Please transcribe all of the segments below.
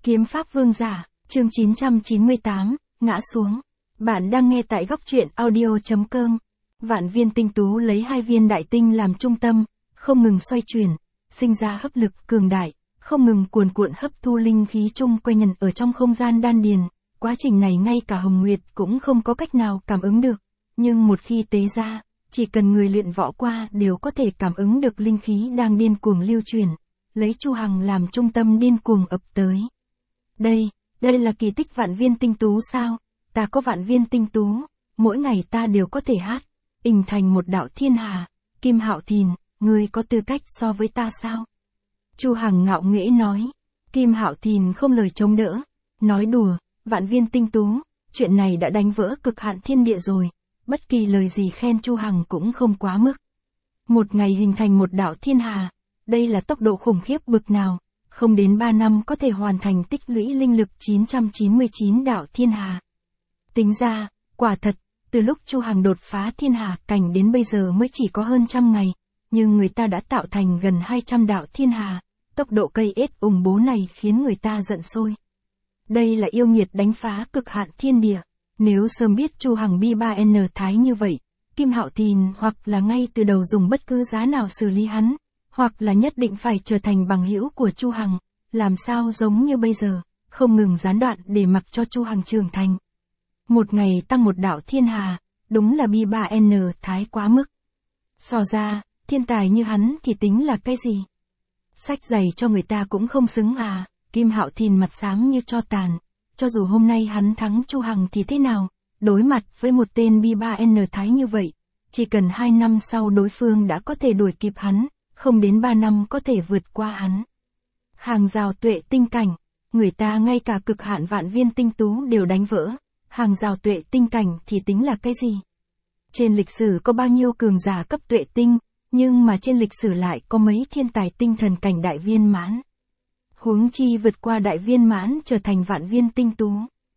Kiếm pháp vương giả, chương 998, ngã xuống. Bạn đang nghe tại góc truyện audio.com. Vạn viên tinh tú lấy 2 viên đại tinh làm trung tâm, không ngừng xoay chuyển, sinh ra hấp lực cường đại, không ngừng cuồn cuộn hấp thu linh khí chung quanh nhận ở trong không gian đan điền. Quá trình này ngay cả Hồng Nguyệt cũng không có cách nào cảm ứng được, nhưng một khi tế ra, chỉ cần người luyện võ qua đều có thể cảm ứng được linh khí đang điên cuồng lưu chuyển, lấy Chu Hằng làm trung tâm điên cuồng ập tới. Đây là kỳ tích vạn viên tinh tú sao? Ta có vạn viên tinh tú, mỗi ngày ta đều có thể hát, hình thành một đạo thiên hà. Kim Hạo Thìn, ngươi có tư cách so với ta sao? Chu Hằng ngạo nghễ nói. Kim Hạo Thìn không lời chống đỡ, nói đùa, vạn viên tinh tú, chuyện này đã đánh vỡ cực hạn thiên địa rồi, bất kỳ lời gì khen Chu Hằng cũng không quá mức. Một ngày hình thành một đạo thiên hà, đây là tốc độ khủng khiếp bực nào, không đến 3 năm có thể hoàn thành tích lũy linh lực 999 đạo thiên hà. Tính ra, quả thật, từ lúc Chu Hằng đột phá thiên hà cảnh đến bây giờ mới chỉ có hơn 100 ngày, nhưng người ta đã tạo thành gần 200 đạo thiên hà, tốc độ cây ết ủng bố này khiến người ta giận sôi. Đây là yêu nghiệt đánh phá cực hạn thiên địa, nếu sớm biết Chu Hằng bi 3N thái như vậy, Kim Hạo Thìn hoặc là ngay từ đầu dùng bất cứ giá nào xử lý hắn, hoặc là nhất định phải trở thành bằng hữu của Chu Hằng, làm sao giống như bây giờ, không ngừng gián đoạn để mặc cho Chu Hằng trưởng thành. Một ngày tăng một đạo thiên hà, đúng là bi 3N thái quá mức. So ra, thiên tài như hắn thì tính là cái gì? Sách giày cho người ta cũng không xứng à. Kim Hạo Thìn mặt xám như tro tàn, cho dù hôm nay hắn thắng Chu Hằng thì thế nào, đối mặt với một tên bi 3N thái như vậy, chỉ cần 2 năm sau đối phương đã có thể đuổi kịp hắn, không đến 3 năm có thể vượt qua hắn. Hàng rào tuệ tinh cảnh, người ta ngay cả cực hạn vạn viên tinh tú đều đánh vỡ, hàng rào tuệ tinh cảnh thì tính là cái gì? Trên lịch sử có bao nhiêu cường giả cấp tuệ tinh, nhưng mà trên lịch sử lại có mấy thiên tài tinh thần cảnh đại viên mãn. Huống chi vượt qua đại viên mãn trở thành vạn viên tinh tú.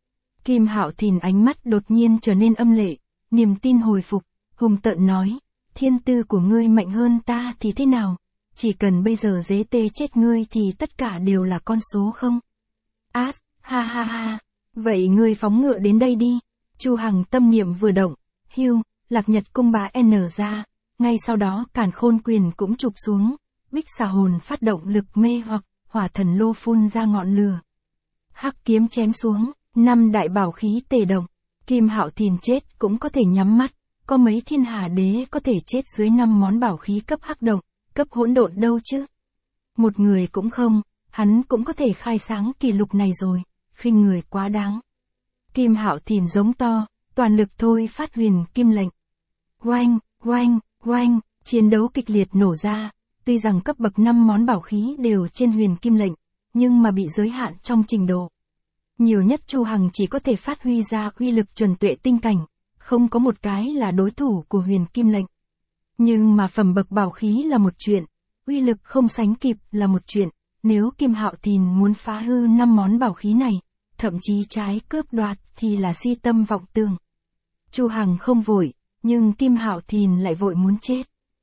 Kim Hạo Thìn ánh mắt đột nhiên trở nên âm lệ, niềm tin hồi phục, hùng tợn nói, thiên tư của ngươi mạnh hơn ta thì thế nào, chỉ cần bây giờ dế tê chết ngươi thì tất cả đều là con số không? Ha ha ha, vậy ngươi phóng ngựa đến đây đi. Chu Hằng tâm niệm vừa động, hưu, Lạc Nhật cung bá N ra, ngay sau đó Càn Khôn quyền cũng chụp xuống, Bích Xà hồn phát động lực mê hoặc, hỏa thần lô phun ra ngọn lửa. Hắc kiếm chém xuống, 5 đại bảo khí tề động, Kim Hạo Thìn chết cũng có thể nhắm mắt, có mấy thiên hà đế có thể chết dưới 5 món bảo khí cấp hắc động, cấp hỗn độn đâu chứ. Một người cũng không, hắn cũng có thể khai sáng kỷ lục này rồi, khinh người quá đáng. Kim Hạo Thìn giống to, toàn lực thôi phát huyền kim lệnh. Oanh, oanh, oanh, chiến đấu kịch liệt nổ ra. Tuy rằng cấp bậc 5 món bảo khí đều trên huyền kim lệnh, nhưng mà bị giới hạn trong trình độ. Nhiều nhất Chu Hằng chỉ có thể phát huy ra uy lực chuẩn tuệ tinh cảnh, không có một cái là đối thủ của huyền kim lệnh. Nhưng mà phẩm bậc bảo khí là một chuyện, uy lực không sánh kịp là một chuyện, nếu Kim Hạo Thìn muốn phá hư 5 món bảo khí này, thậm chí trái cướp đoạt thì là si tâm vọng tưởng. Chu Hằng không vội, nhưng Kim Hạo Thìn lại vội muốn chết.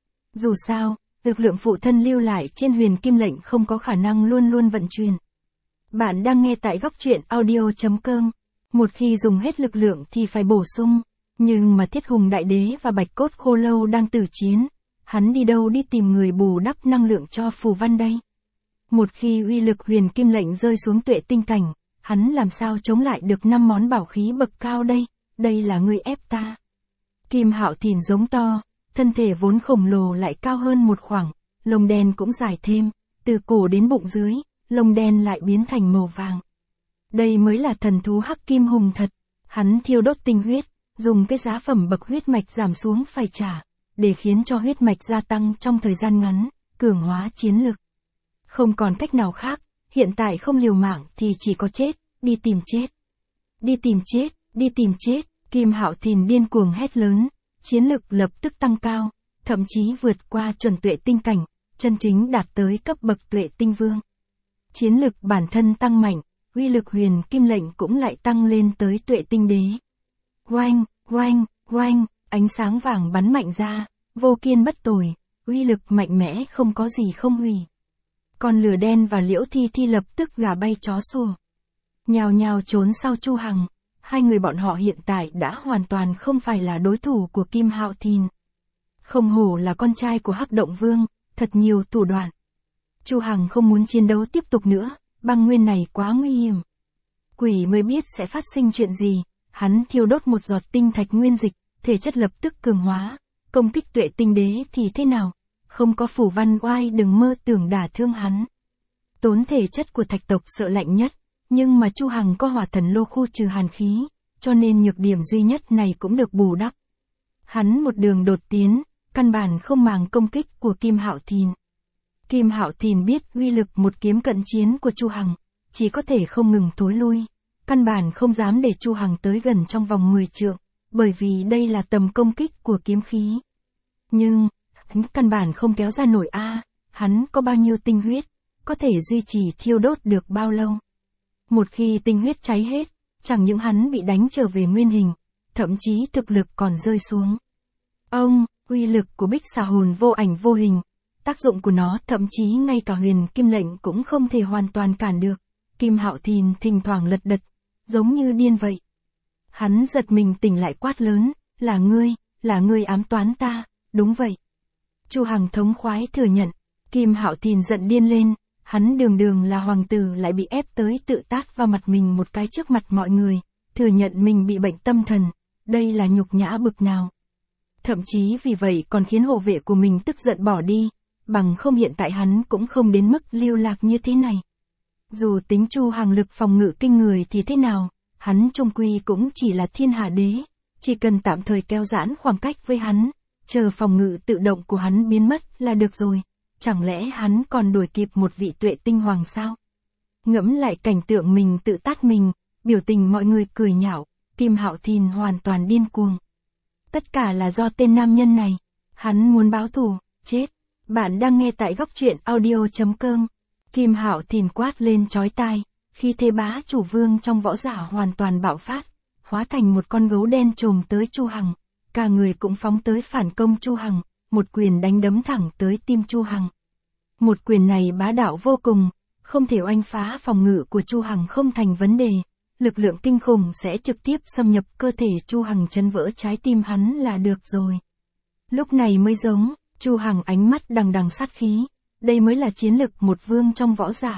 Dù sao, lực lượng phụ thân lưu lại trên huyền kim lệnh không có khả năng luôn luôn vận chuyển. Bạn đang nghe tại góc truyện audio.com. Một khi dùng hết lực lượng thì phải bổ sung. Nhưng mà Thiết Hùng Đại Đế và Bạch Cốt Khô Lâu đang tử chiến. Hắn đi đâu đi tìm người bù đắp năng lượng cho phù văn đây? Một khi uy lực huyền kim lệnh rơi xuống tuệ tinh cảnh, hắn làm sao chống lại được 5 món bảo khí bậc cao đây? Đây là ngươi ép ta. Kim Hạo Thìn giống to. Thân thể vốn khổng lồ lại cao hơn một khoảng, lông đen cũng dài thêm, từ cổ đến bụng dưới, lông đen lại biến thành màu vàng. Đây mới là thần thú Hắc Kim Hùng thật, hắn thiêu đốt tinh huyết, dùng cái giá phẩm bậc huyết mạch giảm xuống phải trả, để khiến cho huyết mạch gia tăng trong thời gian ngắn, cường hóa chiến lực. Không còn cách nào khác, hiện tại không liều mạng thì chỉ có chết, đi tìm chết. Đi tìm chết, đi tìm chết, Kim Hạo Thìn điên cuồng hét lớn. Chiến lực lập tức tăng cao, thậm chí vượt qua chuẩn tuệ tinh cảnh, chân chính đạt tới cấp bậc tuệ tinh vương. Chiến lực bản thân tăng mạnh, uy lực huyền kim lệnh cũng lại tăng lên tới tuệ tinh đế. Oanh, oanh, oanh, ánh sáng vàng bắn mạnh ra, vô kiên bất tồi, uy lực mạnh mẽ không có gì không hủy. Con lửa đen và Liễu Thi Thi lập tức gà bay chó sủa, nhào nhào trốn sau Chu Hằng. Hai người bọn họ hiện tại đã hoàn toàn không phải là đối thủ của Kim Hạo Thìn. Không hổ là con trai của Hắc Động Vương, thật nhiều thủ đoạn. Chu Hằng không muốn chiến đấu tiếp tục nữa, băng nguyên này quá nguy hiểm. Quỷ mới biết sẽ phát sinh chuyện gì, hắn thiêu đốt một giọt tinh thạch nguyên dịch, thể chất lập tức cường hóa, công kích Tuệ Tinh Đế thì thế nào, không có phủ văn oai đừng mơ tưởng đả thương hắn. Tốn thể chất của thạch tộc sợ lạnh nhất, nhưng mà Chu Hằng có hỏa thần lô khu trừ hàn khí, cho nên nhược điểm duy nhất này cũng được bù đắp. Hắn một đường đột tiến, căn bản không màng công kích của Kim Hạo Thìn. Kim Hạo Thìn biết uy lực một kiếm cận chiến của Chu Hằng, chỉ có thể không ngừng thối lui, căn bản không dám để Chu Hằng tới gần trong vòng 10 trượng, bởi vì đây là tầm công kích của kiếm khí. Nhưng, hắn căn bản không kéo ra nổi hắn có bao nhiêu tinh huyết, có thể duy trì thiêu đốt được bao lâu. Một khi tinh huyết cháy hết, chẳng những hắn bị đánh trở về nguyên hình, thậm chí thực lực còn rơi xuống. Uy lực của Bích Xà Hồn vô ảnh vô hình, tác dụng của nó thậm chí ngay cả Huyền Kim Lệnh cũng không thể hoàn toàn cản được. Kim Hạo Thìn thỉnh thoảng lật đật, giống như điên vậy. Hắn giật mình tỉnh lại quát lớn, là ngươi ám toán ta, đúng vậy. Chu Hằng thống khoái thừa nhận, Kim Hạo Thìn giận điên lên, hắn đường là hoàng tử lại bị ép tới tự tát vào mặt mình một cái trước mặt mọi người, thừa nhận mình bị bệnh tâm thần, đây là nhục nhã bực nào. Thậm chí vì vậy còn khiến hộ vệ của mình tức giận bỏ đi, bằng không hiện tại hắn cũng không đến mức lưu lạc như thế này. Dù tính Chu Hằng lực phòng ngự kinh người thì thế nào, hắn chung quy cũng chỉ là thiên hà đế, chỉ cần tạm thời kéo giãn khoảng cách với hắn, chờ phòng ngự tự động của hắn biến mất là được rồi, chẳng lẽ hắn còn đuổi kịp một vị Tuệ Tinh Hoàng sao? Ngẫm lại cảnh tượng mình tự tát mình, biểu tình mọi người cười nhạo, Kim Hạo Thìn hoàn toàn điên cuồng. Tất cả là do tên nam nhân này, hắn muốn báo thù, chết. Bạn đang nghe tại góc truyện audio.com. Kim Hạo Thìn quát lên chói tai, khi thế bá chủ vương trong võ giả hoàn toàn bạo phát, hóa thành một con gấu đen trồm tới Chu Hằng, cả người cũng phóng tới phản công Chu Hằng, một quyền đánh đấm thẳng tới tim Chu Hằng. Một quyền này bá đạo vô cùng, không thể oanh phá phòng ngự của Chu Hằng không thành vấn đề, lực lượng kinh khủng sẽ trực tiếp xâm nhập cơ thể Chu Hằng chấn vỡ trái tim hắn là được rồi. Lúc này mới giống, Chu Hằng ánh mắt đằng đằng sát khí, đây mới là chiến lực một vương trong võ giả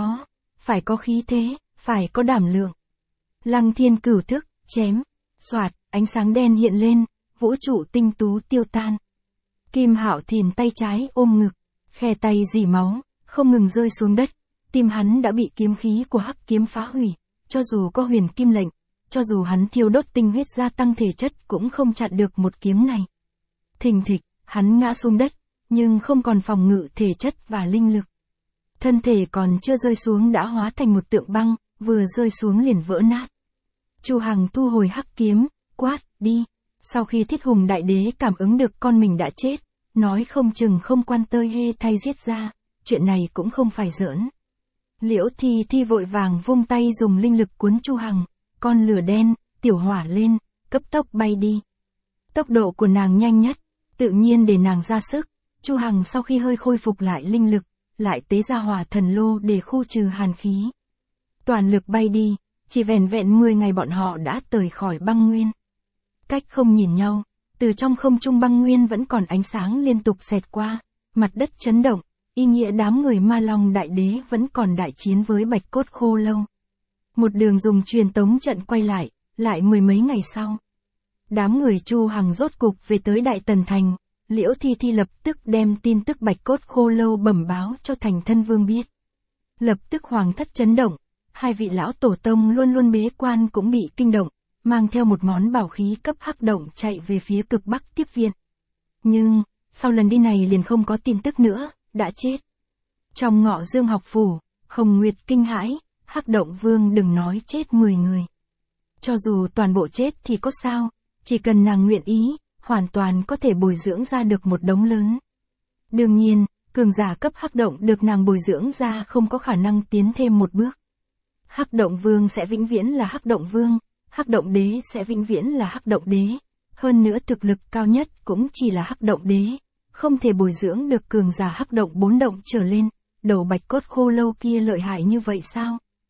phải có khí thế, phải có đảm lượng. Lăng Thiên Cửu Thức, chém, xoạt, ánh sáng đen hiện lên, vũ trụ tinh tú tiêu tan. Kim Hạo Thìn tay trái ôm ngực, khe tay rỉ máu, không ngừng rơi xuống đất, tim hắn đã bị kiếm khí của hắc kiếm phá hủy, cho dù có Huyền Kim Lệnh, cho dù hắn thiêu đốt tinh huyết gia tăng thể chất cũng không chặn được một kiếm này. Thình thịch, hắn ngã xuống đất, nhưng không còn phòng ngự thể chất và linh lực. Thân thể còn chưa rơi xuống đã hóa thành một tượng băng, vừa rơi xuống liền vỡ nát. Chu Hằng thu hồi hắc kiếm, quát, đi. Sau khi Thiết Hùng Đại Đế cảm ứng được con mình đã chết, nói không chừng không quan tơi hê thay giết ra, chuyện này cũng không phải giỡn. Liễu Thi vội vàng vung tay dùng linh lực cuốn Chu Hằng, con lửa đen, tiểu hỏa lên, cấp tốc bay đi. Tốc độ của nàng nhanh nhất, tự nhiên để nàng ra sức. Chu Hằng sau khi hơi khôi phục lại linh lực, lại tế ra hỏa thần lô để khu trừ hàn khí. Toàn lực bay đi, chỉ vẻn vẹn 10 ngày bọn họ đã rời khỏi băng nguyên. Cách không nhìn nhau, từ trong không trung băng nguyên vẫn còn ánh sáng liên tục xẹt qua, mặt đất chấn động, ý nghĩa đám người Ma Long Đại Đế vẫn còn đại chiến với Bạch Cốt Khô Lâu. Một đường dùng truyền tống trận quay lại mười mấy ngày sau. Đám người Chu Hằng rốt cục về tới Đại Tần Thành. Liễu Thi lập tức đem tin tức Bạch Cốt Khô Lâu bẩm báo cho Thành Thân Vương biết. Lập tức hoàng thất chấn động, hai vị lão tổ tông luôn luôn bế quan cũng bị kinh động, mang theo một món bảo khí cấp hắc động chạy về phía cực bắc tiếp viện. Nhưng, sau lần đi này liền không có tin tức nữa, đã chết. Trong Ngọ Dương học phủ, Hồng Nguyệt kinh hãi, Hắc Động Vương đừng nói chết 10 người. Cho dù toàn bộ chết thì có sao, chỉ cần nàng nguyện ý, hoàn toàn có thể bồi dưỡng ra được một đống lớn. Đương nhiên, cường giả cấp Hắc Động được nàng bồi dưỡng ra không có khả năng tiến thêm một bước. Hắc Động Vương sẽ vĩnh viễn là Hắc Động Vương, Hắc Động Đế sẽ vĩnh viễn là Hắc Động Đế. Hơn nữa thực lực cao nhất cũng chỉ là Hắc Động Đế, không thể bồi dưỡng được cường giả Hắc Động 4 động trở lên. Đầu Bạch Cốt Khô Lâu kia lợi hại như vậy sao?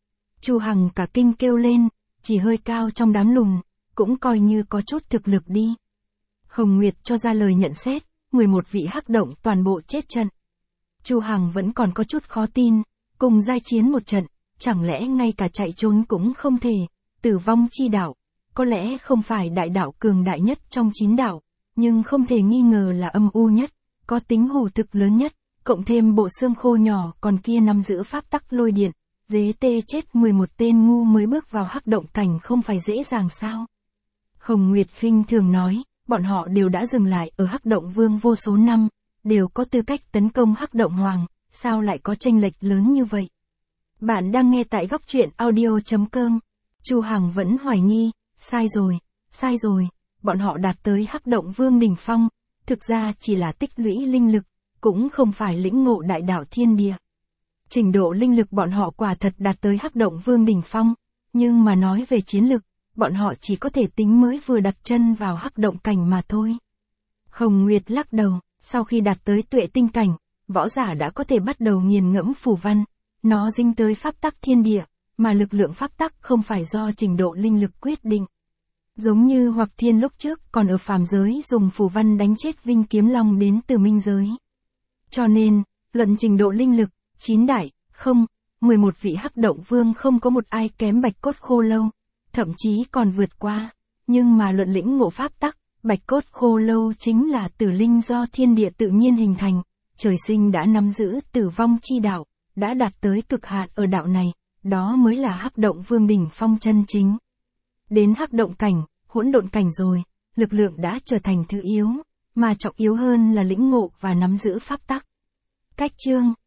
Chu Hằng cả kinh kêu lên, chỉ hơi cao trong đám lùn, cũng coi như có chút thực lực đi. Hồng Nguyệt cho ra lời nhận xét, 11 vị hắc động toàn bộ chết trận. Chu Hằng vẫn còn có chút khó tin, cùng giai chiến một trận, chẳng lẽ ngay cả chạy trốn cũng không thể, tử vong chi đạo, có lẽ không phải đại đạo cường đại nhất trong 9 đạo, nhưng không thể nghi ngờ là âm u nhất, có tính hủ thực lớn nhất, cộng thêm bộ xương khô nhỏ còn kia nắm giữ pháp tắc lôi điện, dế tê chết 11 tên ngu mới bước vào hắc động cảnh không phải dễ dàng sao. Hồng Nguyệt khinh thường nói, bọn họ đều đã dừng lại ở hắc động vương vô số năm, đều có tư cách tấn công hắc động hoàng, sao lại có chênh lệch lớn như vậy. Bạn đang nghe tại góc truyện audio.com. Chu Hằng vẫn hoài nghi, sai rồi, bọn họ đạt tới hắc động vương đỉnh phong, thực ra chỉ là tích lũy linh lực, cũng không phải lĩnh ngộ đại đạo thiên địa. Trình độ linh lực bọn họ quả thật đạt tới hắc động vương đỉnh phong, nhưng mà nói về chiến lực, bọn họ chỉ có thể tính mới vừa đặt chân vào hắc động cảnh mà thôi. Hồng Nguyệt lắc đầu, sau khi đạt tới tuệ tinh cảnh, võ giả đã có thể bắt đầu nghiền ngẫm phù văn, nó dính tới pháp tắc thiên địa, mà lực lượng pháp tắc không phải do trình độ linh lực quyết định. Giống như Hoặc Thiên lúc trước còn ở phàm giới dùng phù văn đánh chết Vinh Kiếm Long đến từ minh giới. Cho nên, luận trình độ linh lực, 9 đại, 11 vị hắc động vương không có một ai kém Bạch Cốt Khô Lâu, thậm chí còn vượt qua, nhưng mà luận lĩnh ngộ pháp tắc, Bạch Cốt Khô Lâu chính là tử linh do thiên địa tự nhiên hình thành, trời sinh đã nắm giữ tử vong chi đạo, đã đạt tới cực hạn ở đạo này, đó mới là hắc động vương đỉnh phong chân chính. Đến hắc động cảnh, hỗn độn cảnh rồi, lực lượng đã trở thành thứ yếu, mà trọng yếu hơn là lĩnh ngộ và nắm giữ pháp tắc. Cách chương